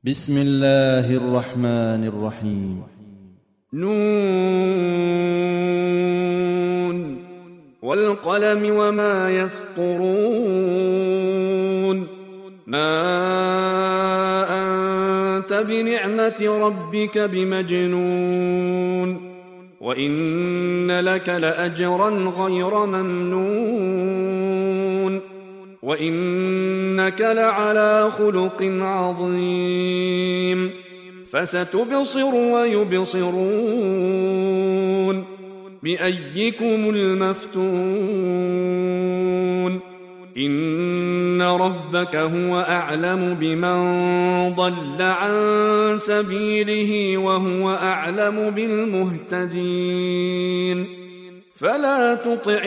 بسم الله الرحمن الرحيم. نون والقلم وما يسطرون ما أنت بنعمة ربك بمجنون وإن لك لأجرا غير ممنون وإنك لعلى خلق عظيم فستبصر ويبصرون بأيكم المفتون إن ربك هو أعلم بمن ضل عن سبيله وهو أعلم بالمهتدين فلا تطع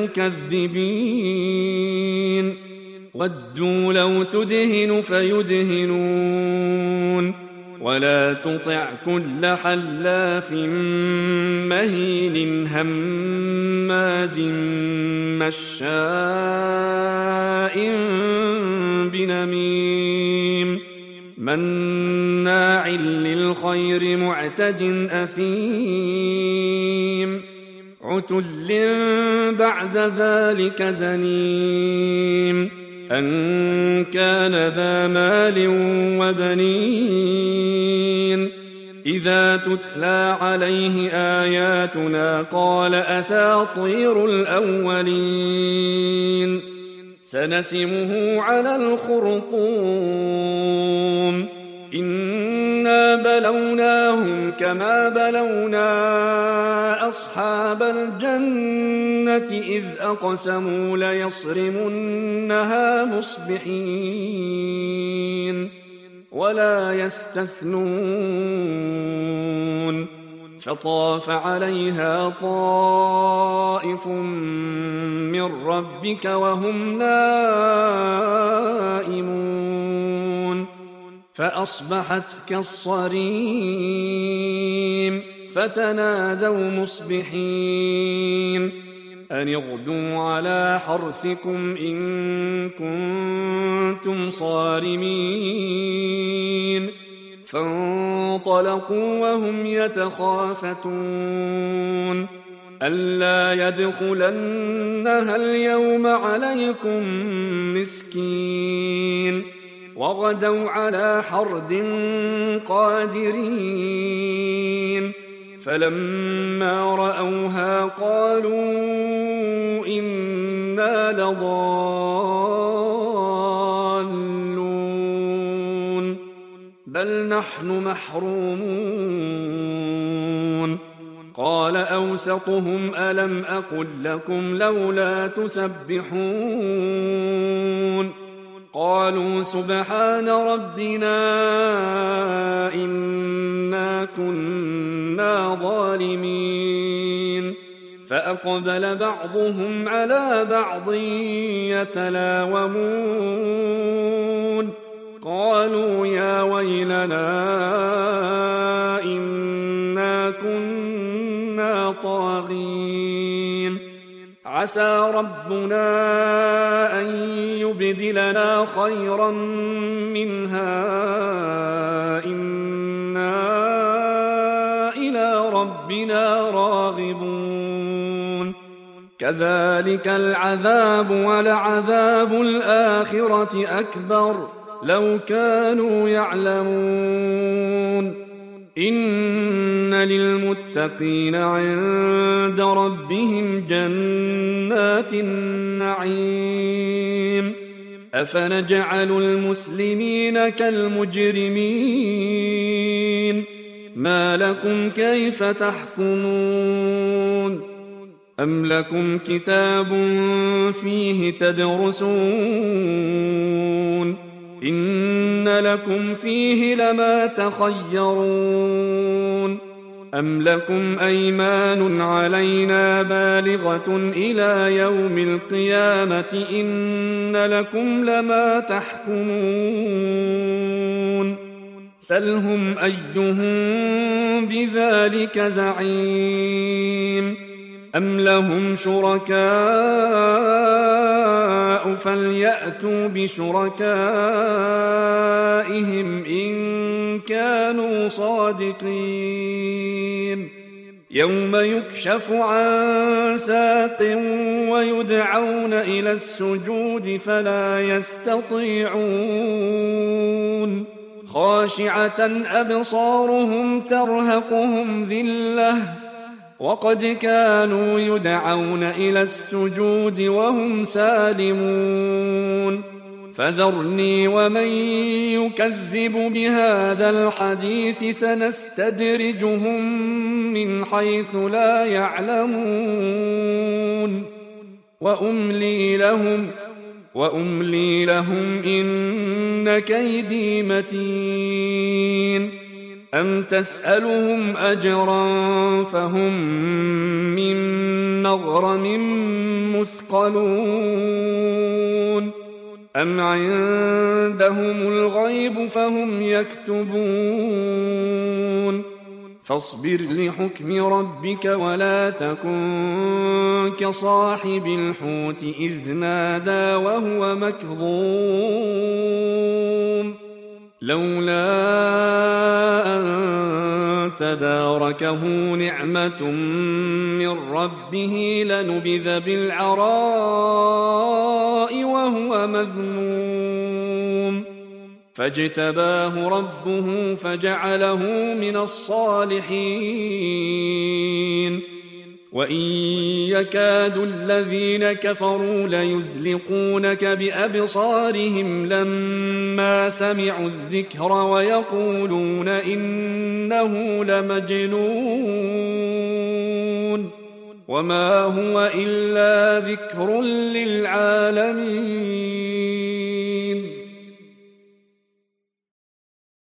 المكذبين ودوا لو تدهن فيدهنون ولا تطع كل حلاف مهين هماز مشاء بنميم مناع للخير معتد أثيم عتل بعد ذلك زنيم أن كان ذا مال وبنين إذا تتلى عليه آياتنا قال أساطير الأولين سنسمه على الخرطوم إنا بلوناهم كما بلونا أصحاب الجنة إذ أقسموا ليصرمنها مصبحين ولا يستثنون فطاف عليها طائف من ربك وهم نائمون فأصبحت كالصريم فتنادوا مصبحين أن اغدوا على حرثكم إن كنتم صارمين فانطلقوا وهم يتخافتون ألا يدخلنها اليوم عليكم مسكين وغدوا على حرد قادرين فلما رأوها قالوا إنا لضالون بل نحن محرومون قال أوسطهم ألم أقل لكم لولا تسبحون قالوا سبحان ربنا إنا كنا ظالمين فأقبل بعضهم على بعض يتلاومون قالوا يا ويلنا إنا كنا طاغين عسى ربنا أن يبدلنا خيرا منها إنا إلى ربنا راغبون كذلك العذاب ولعذاب الآخرة أكبر لو كانوا يعلمون إن للمتقين عند ربهم جنات النعيم أفنجعل المسلمين كالمجرمين ما لكم كيف تحكمون أم لكم كتاب فيه تدرسون إن لكم فيه لما تخيرون أم لكم أيمان علينا بالغة إلى يوم القيامة إن لكم لما تحكمون سلهم أيهم بذلك زعيم أم لهم شركاء فليأتوا بشركائهم إن كانوا صادقين يوم يكشف عن ساق ويدعون إلى السجود فلا يستطيعون خاشعة أبصارهم ترهقهم ذلة وقد كانوا يدعون إلى السجود وهم سالمون فذرني ومن يكذب بهذا الحديث سنستدرجهم من حيث لا يعلمون وأملي لهم إن كيدي متين أم تسألهم أجرا فهم من مغرم مثقلون أم عندهم الغيب فهم يكتبون فاصبر لحكم ربك ولا تكن كصاحب الحوت إذ نادى وهو مكظوم لولا أن تداركه نعمة من ربه لنبذ بالعراء وهو مذموم فاجتباه ربه فجعله من الصالحين وإن يكاد الذين كفروا ليزلقونك بأبصارهم لما سمعوا الذكر ويقولون إنه لمجنون وما هو إلا ذكر للعالمين